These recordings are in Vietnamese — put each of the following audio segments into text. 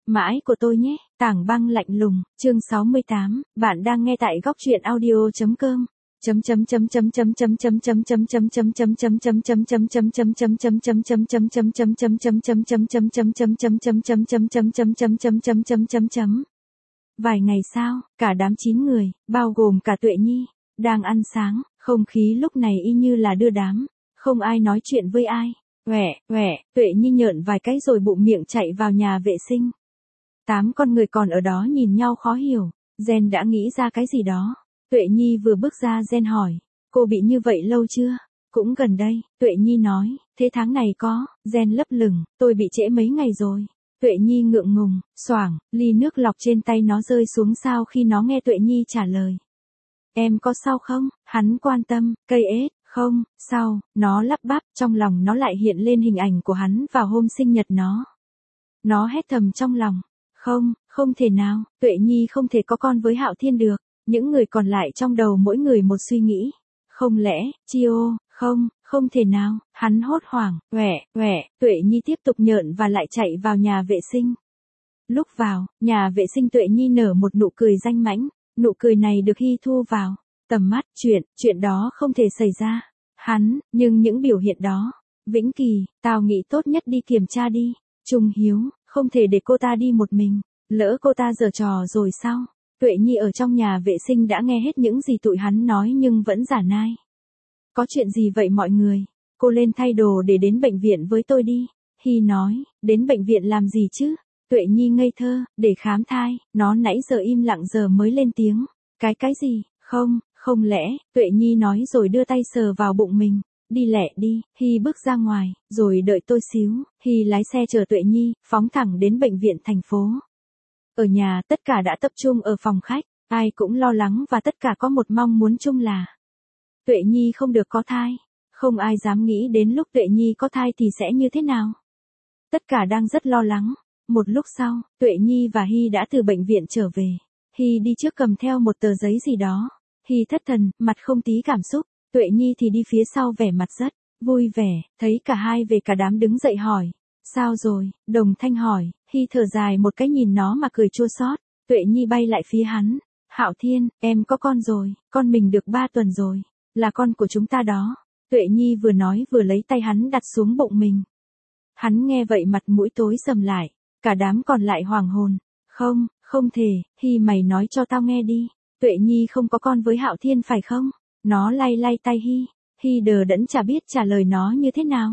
Mãi của tôi nhé, Tảng Băng lạnh lùng, chương 68, bạn đang nghe tại góc truyện audio.com. Vài ngày sau, cả đám 9 người, bao gồm cả Tuệ Nhi, đang ăn sáng, không khí lúc này y như là đưa đám, không ai nói chuyện với ai. Tuệ Nhi nhợn vài cái rồi bụng miệng chạy vào nhà vệ sinh. 8 con người còn ở đó nhìn nhau khó hiểu, Gen đã nghĩ ra cái gì đó. Tuệ Nhi vừa bước ra Gen hỏi, cô bị như vậy lâu chưa? Cũng gần đây, Tuệ Nhi nói, thế tháng này có, Gen lấp lửng, tôi bị trễ mấy ngày rồi. Tuệ Nhi ngượng ngùng, xoảng, ly nước lọc trên tay nó rơi xuống sao khi nó nghe Tuệ Nhi trả lời. Em có sao không? Hắn quan tâm, cây ếch, không, sao, nó lắp bắp, trong lòng nó lại hiện lên hình ảnh của hắn vào hôm sinh nhật nó. Nó hét thầm trong lòng, không thể nào, Tuệ Nhi không thể có con với Hạo Thiên được. Những người còn lại trong đầu mỗi người một suy nghĩ. Không lẽ, Chio, không thể nào, hắn hốt hoảng, Tuệ Nhi tiếp tục nhợn và lại chạy vào nhà vệ sinh. Lúc vào, nhà vệ sinh Tuệ Nhi nở một nụ cười danh mãnh, nụ cười này được Hy thu vào tầm mắt, chuyện đó không thể xảy ra. Nhưng những biểu hiện đó, Vĩnh Kỳ, tao nghĩ tốt nhất đi kiểm tra đi. Trung Hiếu, không thể để cô ta đi một mình, lỡ cô ta giở trò rồi sao? Tuệ Nhi ở trong nhà vệ sinh đã nghe hết những gì tụi hắn nói nhưng vẫn giả nai. Có chuyện gì vậy mọi người? Cô lên thay đồ để đến bệnh viện với tôi đi. Hy nói, đến bệnh viện làm gì chứ? Tuệ Nhi ngây thơ, để khám thai, nó nãy giờ im lặng giờ mới lên tiếng. Cái gì? Không lẽ, Tuệ Nhi nói rồi đưa tay sờ vào bụng mình. Đi lẹ đi, Hy bước ra ngoài, rồi đợi tôi xíu. Hy lái xe chở Tuệ Nhi, phóng thẳng đến bệnh viện thành phố. Ở nhà tất cả đã tập trung ở phòng khách, ai cũng lo lắng và tất cả có một mong muốn chung là Tuệ Nhi không được có thai. Không ai dám nghĩ đến lúc Tuệ Nhi có thai thì sẽ như thế nào. Tất cả đang rất lo lắng. Một lúc sau, Tuệ Nhi và Hy đã từ bệnh viện trở về. Hy đi trước cầm theo một tờ giấy gì đó. Hy thất thần, mặt không tí cảm xúc. Tuệ Nhi thì đi phía sau vẻ mặt rất vui vẻ, thấy cả hai về cả đám đứng dậy hỏi. Sao rồi? Đồng Thanh hỏi. Hy thở dài một cái nhìn nó mà cười chua xót. Tuệ Nhi bay lại phía hắn. Hạo Thiên, em có con rồi, con mình được 3 tuần rồi, là con của chúng ta đó. Tuệ Nhi vừa nói vừa lấy tay hắn đặt xuống bụng mình. Hắn nghe vậy mặt mũi tối sầm lại, cả đám còn lại hoảng hồn. Không thể, Hy mày nói cho tao nghe đi. Tuệ Nhi không có con với Hạo Thiên phải không? Nó lay tay Hy. Hy đờ đẫn chả biết trả lời nó như thế nào.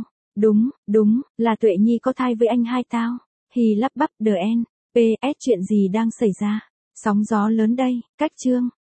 Đúng, là Tuệ Nhi có thai với anh hai tao. Hy lắp bắp PS chuyện gì đang xảy ra? Sóng gió lớn đây, cách chương.